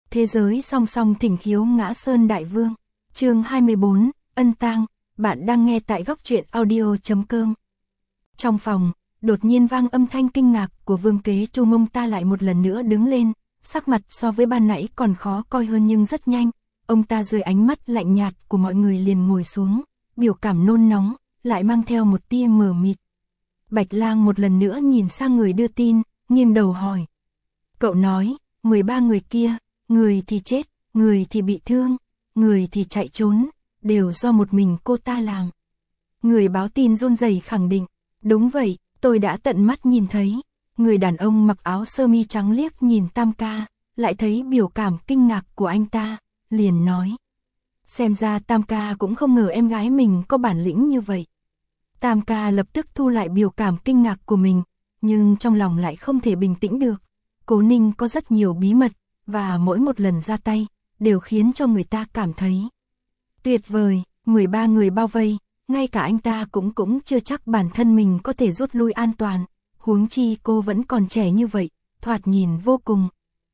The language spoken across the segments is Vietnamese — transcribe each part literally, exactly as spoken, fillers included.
Thế giới song song thỉnh khiếu ngã sơn đại vương. Chương hai mươi bốn, ân tang. Bạn đang nghe tại góc truyện audio chấm com. Trong phòng, đột nhiên vang âm thanh kinh ngạc của Vương Kế Trung. Ông ta lại một lần nữa đứng lên, sắc mặt so với ban nãy còn khó coi hơn nhưng rất nhanh. Ông ta dưới ánh mắt lạnh nhạt của mọi người liền ngồi xuống, biểu cảm nôn nóng, lại mang theo một tia mờ mịt. Bạch Lang một lần nữa nhìn sang người đưa tin, nghiêng đầu hỏi. Cậu nói, mười ba người kia, người thì chết, người thì bị thương, người thì chạy trốn, đều do một mình cô ta làm. Người báo tin run rẩy khẳng định, đúng vậy, tôi đã tận mắt nhìn thấy. Người đàn ông mặc áo sơ mi trắng liếc nhìn Tam Ca, lại thấy biểu cảm kinh ngạc của anh ta, liền nói. Xem ra Tam Ca cũng không ngờ em gái mình có bản lĩnh như vậy. Tam Ca lập tức thu lại biểu cảm kinh ngạc của mình, nhưng trong lòng lại không thể bình tĩnh được. Cố Ninh có rất nhiều bí mật, và mỗi một lần ra tay, đều khiến cho người ta cảm thấy tuyệt vời. Mười ba người bao vây, ngay cả anh ta cũng cũng chưa chắc bản thân mình có thể rút lui an toàn. Huống chi cô vẫn còn trẻ như vậy, thoạt nhìn vô cùng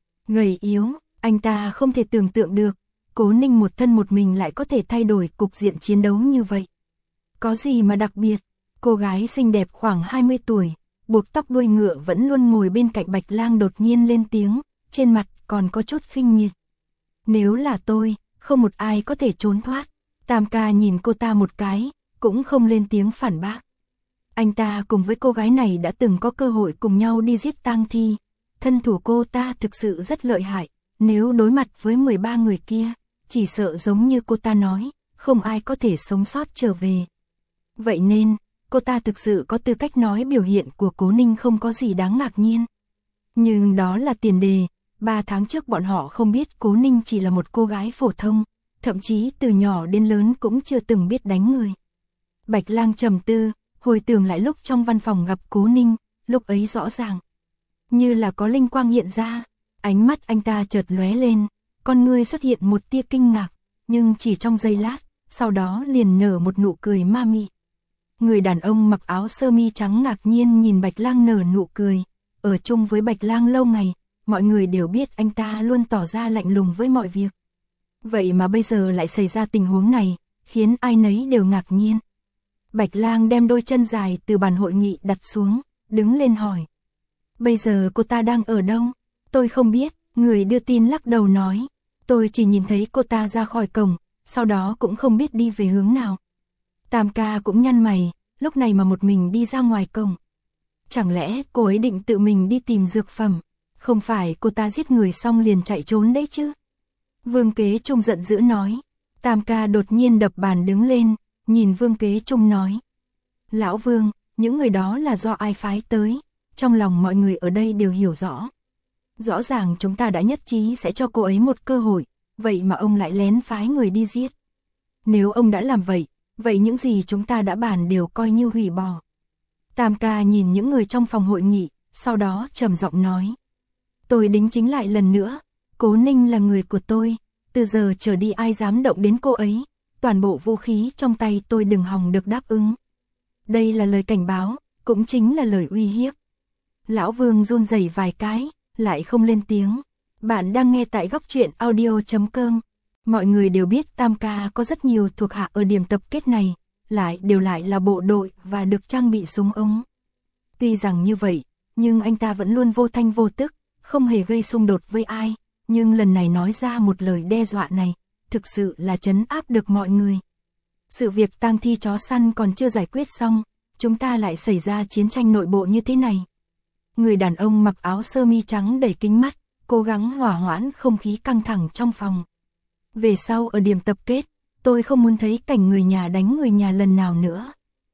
gầy yếu. Anh ta không thể tưởng tượng được, Cố Ninh một thân một mình lại có thể thay đổi cục diện chiến đấu như vậy. Có gì mà đặc biệt? Cô gái xinh đẹp khoảng hai mươi tuổi, buộc tóc đuôi ngựa vẫn luôn ngồi bên cạnh Bạch Lang đột nhiên lên tiếng, trên mặt còn có chút khinh miệt. Nếu là tôi, không một ai có thể trốn thoát. Tam Ca nhìn cô ta một cái, cũng không lên tiếng phản bác. Anh ta cùng với cô gái này đã từng có cơ hội cùng nhau đi giết tang thi. Thân thủ cô ta thực sự rất lợi hại, nếu đối mặt với mười ba người kia, chỉ sợ giống như cô ta nói, không ai có thể sống sót trở về. Vậy nên, cô ta thực sự có tư cách nói biểu hiện của Cố Ninh không có gì đáng ngạc nhiên. Nhưng đó là tiền đề, ba tháng trước bọn họ không biết Cố Ninh chỉ là một cô gái phổ thông, thậm chí từ nhỏ đến lớn cũng chưa từng biết đánh người. Bạch Lang trầm tư, hồi tưởng lại lúc trong văn phòng gặp Cố Ninh, lúc ấy rõ ràng, như là có linh quang hiện ra, ánh mắt anh ta chợt lóe lên, con ngươi xuất hiện một tia kinh ngạc, nhưng chỉ trong giây lát, sau đó liền nở một nụ cười ma mị. Người đàn ông mặc áo sơ mi trắng ngạc nhiên nhìn Bạch Lang nở nụ cười, ở chung với Bạch Lang lâu ngày, mọi người đều biết anh ta luôn tỏ ra lạnh lùng với mọi việc. Vậy mà bây giờ lại xảy ra tình huống này, khiến ai nấy đều ngạc nhiên. Bạch Lang đem đôi chân dài từ bàn hội nghị đặt xuống, đứng lên hỏi. Bây giờ cô ta đang ở đâu? Tôi không biết, người đưa tin lắc đầu nói. Tôi chỉ nhìn thấy cô ta ra khỏi cổng, sau đó cũng không biết đi về hướng nào. Tam Ca cũng nhăn mày, lúc này mà một mình đi ra ngoài cổng. Chẳng lẽ cô ấy định tự mình đi tìm dược phẩm? Không phải cô ta giết người xong liền chạy trốn đấy chứ? Vương Kế Trung giận dữ nói. Tam Ca đột nhiên đập bàn đứng lên, nhìn Vương Kế Trung nói. Lão Vương, những người đó là do ai phái tới? Trong lòng mọi người ở đây đều hiểu rõ. Rõ ràng chúng ta đã nhất trí sẽ cho cô ấy một cơ hội, vậy mà ông lại lén phái người đi giết. Nếu ông đã làm vậy, vậy những gì chúng ta đã bàn đều coi như hủy bỏ. Tam Ca nhìn những người trong phòng hội nghị, sau đó trầm giọng nói. Tôi đính chính lại lần nữa, Cố Ninh là người của tôi, từ giờ trở đi ai dám động đến cô ấy, toàn bộ vũ khí trong tay tôi đừng hòng được đáp ứng. Đây là lời cảnh báo, cũng chính là lời uy hiếp. Lão Vương run rẩy vài cái, lại không lên tiếng. Bạn đang nghe tại góc truyện audio chấm com. Mọi người đều biết Tam Ca có rất nhiều thuộc hạ ở điểm tập kết này, lại đều lại là bộ đội và được trang bị súng ống. Tuy rằng như vậy, nhưng anh ta vẫn luôn vô thanh vô tức, không hề gây xung đột với ai, nhưng lần này nói ra một lời đe dọa này, thực sự là trấn áp được mọi người. Sự việc tang thi chó săn còn chưa giải quyết xong, chúng ta lại xảy ra chiến tranh nội bộ như thế này. Người đàn ông mặc áo sơ mi trắng đẩy kính mắt, cố gắng hòa hoãn không khí căng thẳng trong phòng. Về sau ở điểm tập kết, tôi không muốn thấy cảnh người nhà đánh người nhà lần nào nữa.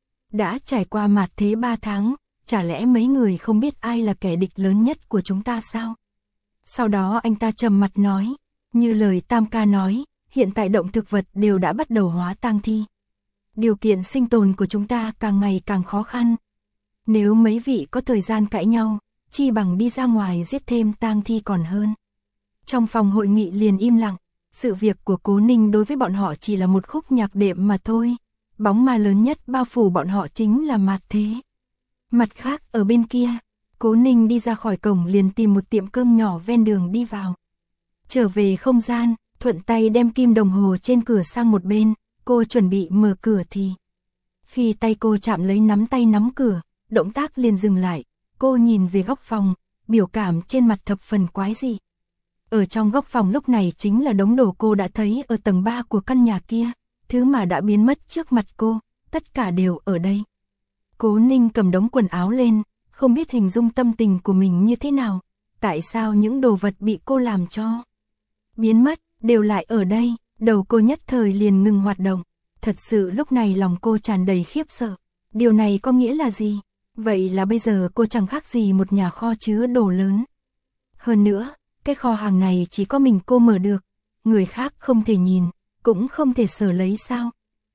Đã trải qua mạt thế ba tháng, chả lẽ mấy người không biết ai là kẻ địch lớn nhất của chúng ta sao? Sau đó anh ta trầm mặt nói, như lời Tam Ca nói, hiện tại động thực vật đều đã bắt đầu hóa tang thi. Điều kiện sinh tồn của chúng ta càng ngày càng khó khăn. Nếu mấy vị có thời gian cãi nhau, chi bằng đi ra ngoài giết thêm tang thi còn hơn. Trong phòng hội nghị liền im lặng, sự việc của Cố Ninh đối với bọn họ chỉ là một khúc nhạc đệm mà thôi. Bóng ma lớn nhất bao phủ bọn họ chính là mạt thế. Mặt khác ở bên kia, Cố Ninh đi ra khỏi cổng liền tìm một tiệm cơm nhỏ ven đường đi vào. trở về không gian, thuận tay đem kim đồng hồ trên cửa sang một bên, cô chuẩn bị mở cửa thì. Khi tay cô chạm lấy nắm tay nắm cửa, động tác liền dừng lại, cô nhìn về góc phòng, biểu cảm trên mặt thập phần quái dị. Ở trong góc phòng lúc này chính là đống đồ cô đã thấy ở tầng ba của căn nhà kia, thứ mà đã biến mất trước mặt cô, tất cả đều ở đây. Cố Ninh cầm đống quần áo lên, không biết hình dung tâm tình của mình như thế nào, tại sao những đồ vật bị cô làm cho biến mất, đều lại ở đây, đầu cô nhất thời liền ngừng hoạt động. Thật sự lúc này lòng cô tràn đầy khiếp sợ. Điều này có nghĩa là gì? Vậy là bây giờ cô chẳng khác gì một nhà kho chứa đồ lớn. Hơn nữa, cái kho hàng này chỉ có mình cô mở được, người khác không thể nhìn, cũng không thể sở lấy sao.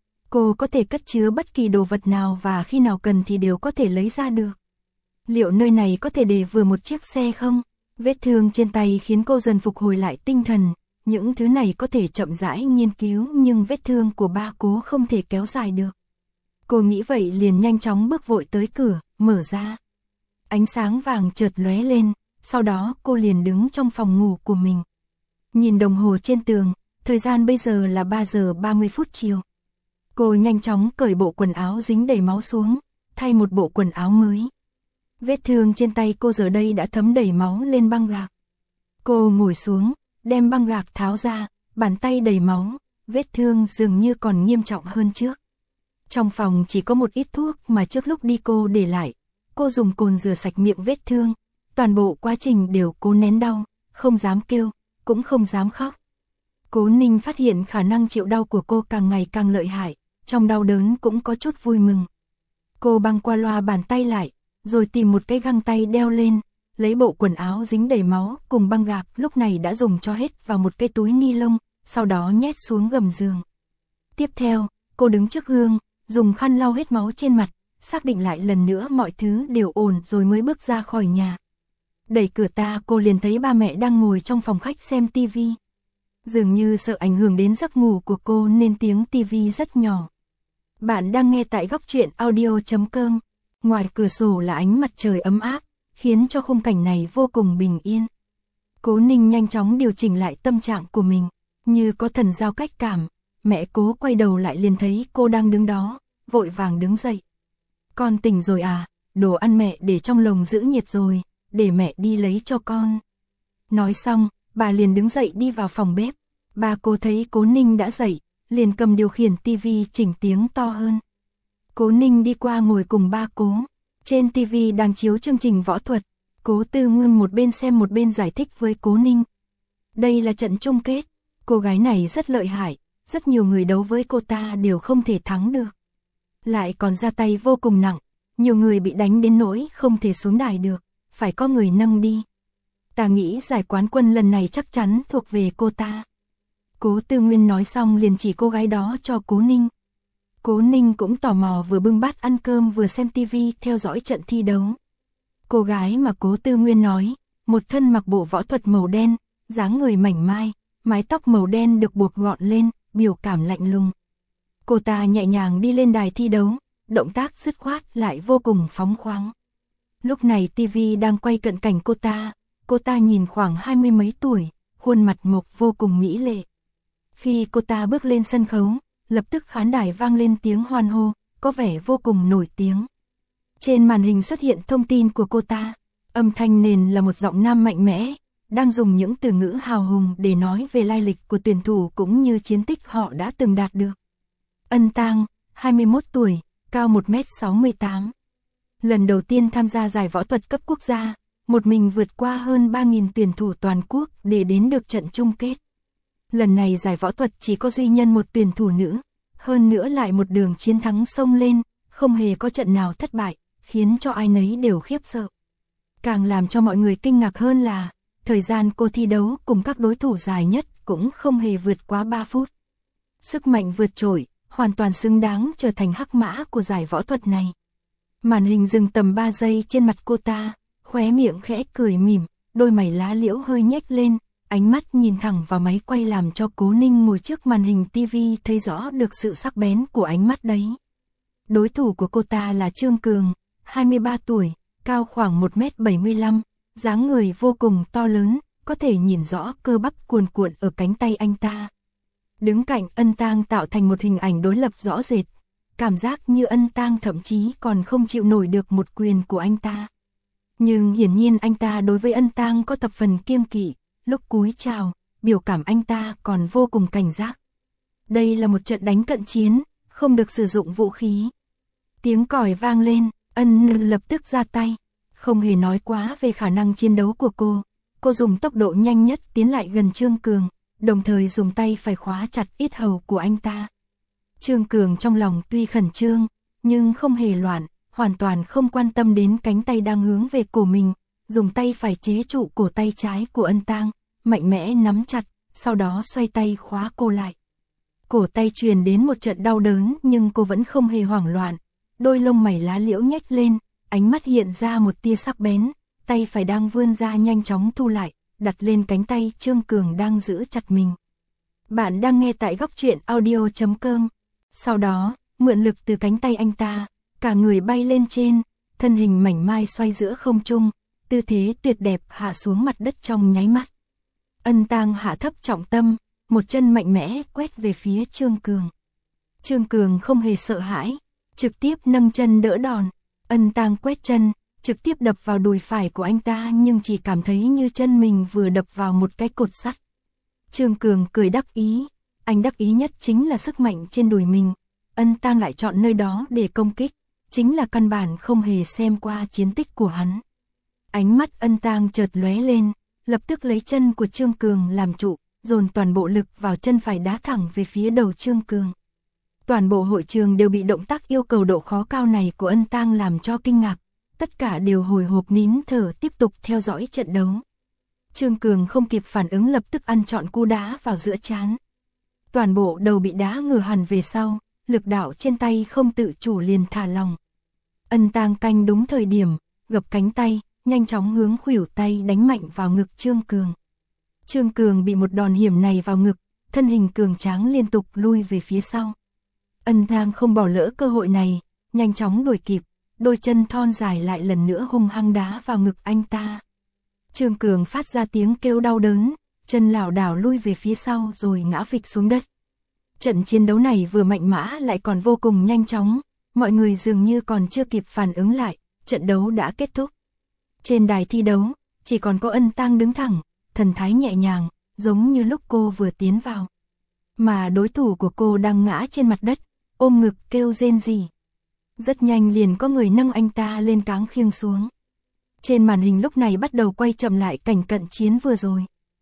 Cô có thể cất chứa bất kỳ đồ vật nào và khi nào cần thì đều có thể lấy ra được. Liệu nơi này có thể để vừa một chiếc xe không? Vết thương trên tay khiến cô dần phục hồi lại tinh thần. Những thứ này có thể chậm rãi nghiên cứu nhưng vết thương của ba Cố không thể kéo dài được. Cô nghĩ vậy liền nhanh chóng bước vội tới cửa, mở ra. Ánh sáng vàng chợt lóe lên, sau đó cô liền đứng trong phòng ngủ của mình. Nhìn đồng hồ trên tường, thời gian bây giờ là ba giờ ba mươi phút chiều. Cô nhanh chóng cởi bộ quần áo dính đầy máu xuống, thay một bộ quần áo mới. Vết thương trên tay cô giờ đây đã thấm đầy máu lên băng gạc. Cô ngồi xuống, đem băng gạc tháo ra, bàn tay đầy máu, vết thương dường như còn nghiêm trọng hơn trước. Trong phòng chỉ có một ít thuốc mà trước lúc đi cô để lại. Cô dùng cồn rửa sạch miệng vết thương, toàn bộ quá trình đều cố nén đau, không dám kêu, cũng không dám khóc. Cố Ninh phát hiện khả năng chịu đau của cô càng ngày càng lợi hại, trong đau đớn cũng có chút vui mừng. Cô băng qua loa bàn tay lại, rồi tìm một cái găng tay đeo lên, lấy bộ quần áo dính đầy máu cùng băng gạc lúc này đã dùng cho hết vào một cái túi ni lông, sau đó nhét xuống gầm giường. Tiếp theo, cô đứng trước gương, dùng khăn lau hết máu trên mặt, xác định lại lần nữa mọi thứ đều ổn rồi mới bước ra khỏi nhà. Đẩy cửa ta cô liền thấy ba mẹ đang ngồi trong phòng khách xem tivi. Dường như sợ ảnh hưởng đến giấc ngủ của cô nên tiếng tivi rất nhỏ. Bạn đang nghe tại góc truyện audio chấm com. Ngoài cửa sổ là ánh mặt trời ấm áp, khiến cho khung cảnh này vô cùng bình yên. Cố Ninh nhanh chóng điều chỉnh lại tâm trạng của mình, như có thần giao cách cảm. Mẹ Cố quay đầu lại liền thấy cô đang đứng đó, vội vàng đứng dậy. Con tỉnh rồi à, đồ ăn mẹ để trong lồng giữ nhiệt rồi, để mẹ đi lấy cho con. Nói xong, bà liền đứng dậy đi vào phòng bếp. Bà Cố thấy Cố Ninh đã dậy, liền cầm điều khiển tivi chỉnh tiếng to hơn. Cố Ninh đi qua ngồi cùng ba Cố. Trên tivi đang chiếu chương trình võ thuật. Cố Tư Nguyên một bên xem một bên giải thích với Cố Ninh. Đây là trận chung kết. Cô gái này rất lợi hại, rất nhiều người đấu với cô ta đều không thể thắng được. Lại còn ra tay vô cùng nặng, nhiều người bị đánh đến nỗi không thể xuống đài được, phải có người nâng đi. Ta nghĩ giải quán quân lần này chắc chắn thuộc về cô ta. Cố Tư Nguyên nói xong liền chỉ cô gái đó cho Cố Ninh. Cố Ninh cũng tò mò vừa bưng bát ăn cơm vừa xem tivi theo dõi trận thi đấu. Cô gái mà Cố Tư Nguyên nói, một thân mặc bộ võ thuật màu đen, dáng người mảnh mai, mái tóc màu đen được buộc gọn lên, biểu cảm lạnh lùng. Cô ta nhẹ nhàng đi lên đài thi đấu, động tác dứt khoát lại vô cùng phóng khoáng. Lúc này tivi đang quay cận cảnh cô ta, cô ta nhìn khoảng hai mươi mấy tuổi, khuôn mặt mộc vô cùng mỹ lệ. Khi cô ta bước lên sân khấu, lập tức khán đài vang lên tiếng hoan hô, có vẻ vô cùng nổi tiếng. Trên màn hình xuất hiện thông tin của cô ta, âm thanh nền là một giọng nam mạnh mẽ, đang dùng những từ ngữ hào hùng để nói về lai lịch của tuyển thủ cũng như chiến tích họ đã từng đạt được. Ân Tang, hai mươi mốt tuổi, cao một mét sáu mươi tám. Lần đầu tiên tham gia giải võ thuật cấp quốc gia, một mình vượt qua hơn ba nghìn tuyển thủ toàn quốc để đến được trận chung kết. Lần này giải võ thuật chỉ có duy nhân một tuyển thủ nữ, hơn nữa lại một đường chiến thắng xông lên, không hề có trận nào thất bại, khiến cho ai nấy đều khiếp sợ. Càng làm cho mọi người kinh ngạc hơn là, thời gian cô thi đấu cùng các đối thủ dài nhất cũng không hề vượt quá ba phút. Sức mạnh vượt trội, hoàn toàn xứng đáng trở thành hắc mã của giải võ thuật này. Màn hình dừng tầm ba giây trên mặt cô ta, khóe miệng khẽ cười mỉm, đôi mày lá liễu hơi nhếch lên, ánh mắt nhìn thẳng vào máy quay làm cho Cố Ninh ngồi trước màn hình tivi thấy rõ được sự sắc bén của ánh mắt đấy. Đối thủ của cô ta là Trương Cường, hai mươi ba tuổi, cao khoảng một mét bảy mươi lăm, dáng người vô cùng to lớn, có thể nhìn rõ cơ bắp cuồn cuộn ở cánh tay anh ta. Đứng cạnh Ân Tang tạo thành một hình ảnh đối lập rõ rệt, cảm giác như Ân Tang thậm chí còn không chịu nổi được một quyền của anh ta. Nhưng hiển nhiên anh ta đối với Ân Tang có thập phần kiêng kỵ, lúc cúi chào, biểu cảm anh ta còn vô cùng cảnh giác. Đây là một trận đánh cận chiến, không được sử dụng vũ khí. Tiếng còi vang lên, Ân lập tức ra tay, không hề nói quá về khả năng chiến đấu của cô. Cô dùng tốc độ nhanh nhất tiến lại gần Trương Cường, đồng thời dùng tay phải khóa chặt yết hầu của anh ta. Trương Cường trong lòng tuy khẩn trương, nhưng không hề loạn, hoàn toàn không quan tâm đến cánh tay đang hướng về cổ mình, dùng tay phải chế trụ cổ tay trái của Ân Tang, mạnh mẽ nắm chặt, sau đó xoay tay khóa cô lại. Cổ tay truyền đến một trận đau đớn nhưng cô vẫn không hề hoảng loạn, đôi lông mày lá liễu nhếch lên, ánh mắt hiện ra một tia sắc bén, tay phải đang vươn ra nhanh chóng thu lại, đặt lên cánh tay Trương Cường đang giữ chặt mình. Bạn đang nghe tại góc truyện audio chấm com. Sau đó, mượn lực từ cánh tay anh ta, cả người bay lên trên, thân hình mảnh mai xoay giữa không trung, tư thế tuyệt đẹp hạ xuống mặt đất trong nháy mắt. Ân Tang hạ thấp trọng tâm, một chân mạnh mẽ quét về phía Trương Cường. Trương Cường không hề sợ hãi, trực tiếp nâng chân đỡ đòn. Ân Tang quét chân, trực tiếp đập vào đùi phải của anh ta nhưng chỉ cảm thấy như chân mình vừa đập vào một cái cột sắt. Trương Cường cười đắc ý, anh đắc ý nhất chính là sức mạnh trên đùi mình. Ân Tang lại chọn nơi đó để công kích, chính là căn bản không hề xem qua chiến tích của hắn. Ánh mắt Ân Tang chợt lóe lên, lập tức lấy chân của Trương Cường làm trụ, dồn toàn bộ lực vào chân phải đá thẳng về phía đầu Trương Cường. Toàn bộ hội trường đều bị động tác yêu cầu độ khó cao này của Ân Tang làm cho kinh ngạc, tất cả đều hồi hộp nín thở tiếp tục theo dõi trận đấu. Trương Cường không kịp phản ứng lập tức ăn trọn cú đá vào giữa trán. Toàn bộ đầu bị đá ngửa hẳn về sau, lực đạo trên tay không tự chủ liền thả lỏng. Ân Tang canh đúng thời điểm, gập cánh tay, nhanh chóng hướng khuỷu tay đánh mạnh vào ngực Trương Cường. Trương Cường bị một đòn hiểm này vào ngực, thân hình cường tráng liên tục lui về phía sau. Ân Tang không bỏ lỡ cơ hội này, nhanh chóng đuổi kịp, đôi chân thon dài lại lần nữa hung hăng đá vào ngực anh ta. Trương Cường phát ra tiếng kêu đau đớn, chân lảo đảo lui về phía sau rồi ngã phịch xuống đất. Trận chiến đấu này vừa mạnh mẽ lại còn vô cùng nhanh chóng, mọi người dường như còn chưa kịp phản ứng lại, trận đấu đã kết thúc. Trên đài thi đấu, chỉ còn có Ân Tang đứng thẳng, thần thái nhẹ nhàng, giống như lúc cô vừa tiến vào. Mà đối thủ của cô đang ngã trên mặt đất, ôm ngực kêu rên rỉ. Rất nhanh liền có người nâng anh ta lên cáng khiêng xuống. Trên màn hình lúc này bắt đầu quay chậm lại cảnh cận chiến vừa rồi.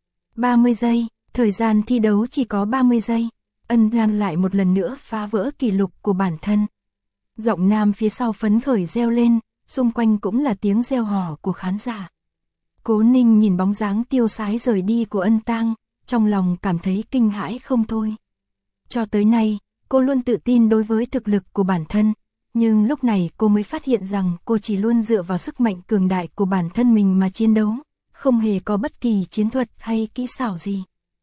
ba mươi giây, thời gian thi đấu chỉ có ba mươi giây. Ân Tang lại một lần nữa phá vỡ kỷ lục của bản thân. Giọng nam phía sau phấn khởi reo lên, xung quanh cũng là tiếng reo hò của khán giả. Cố Ninh nhìn bóng dáng tiêu sái rời đi của Ân Tang, trong lòng cảm thấy kinh hãi không thôi. Cho tới nay, cô luôn tự tin đối với thực lực của bản thân, nhưng lúc này cô mới phát hiện rằng cô chỉ luôn dựa vào sức mạnh cường đại của bản thân mình mà chiến đấu, không hề có bất kỳ chiến thuật hay kỹ xảo gì.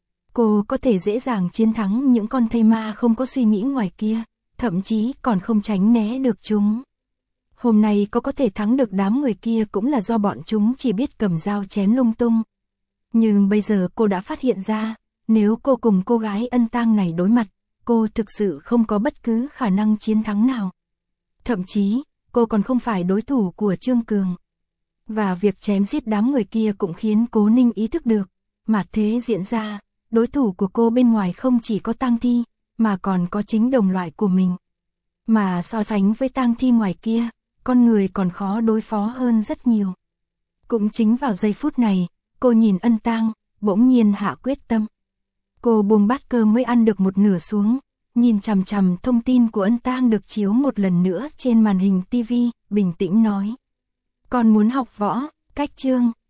Cô có thể dễ dàng chiến thắng những con thây ma không có suy nghĩ ngoài kia, thậm chí còn không tránh né được chúng. Hôm nay cô có thể thắng được đám người kia cũng là do bọn chúng chỉ biết cầm dao chém lung tung. Nhưng bây giờ cô đã phát hiện ra, nếu cô cùng cô gái Ân Tang này đối mặt, cô thực sự không có bất cứ khả năng chiến thắng nào. Thậm chí, cô còn không phải đối thủ của Trương Cường. Và việc chém giết đám người kia cũng khiến Cố Ninh ý thức được, mà thế diễn ra, đối thủ của cô bên ngoài không chỉ có tang thi, mà còn có chính đồng loại của mình. Mà so sánh với tang thi ngoài kia, con người còn khó đối phó hơn rất nhiều. Cũng chính vào giây phút này, cô nhìn Ân Tang, bỗng nhiên hạ quyết tâm. Cô buông bát cơm mới ăn được một nửa xuống, nhìn chằm chằm thông tin của Ân Tang được chiếu một lần nữa trên màn hình ti vi, bình tĩnh nói. Con muốn học võ, cách Trương.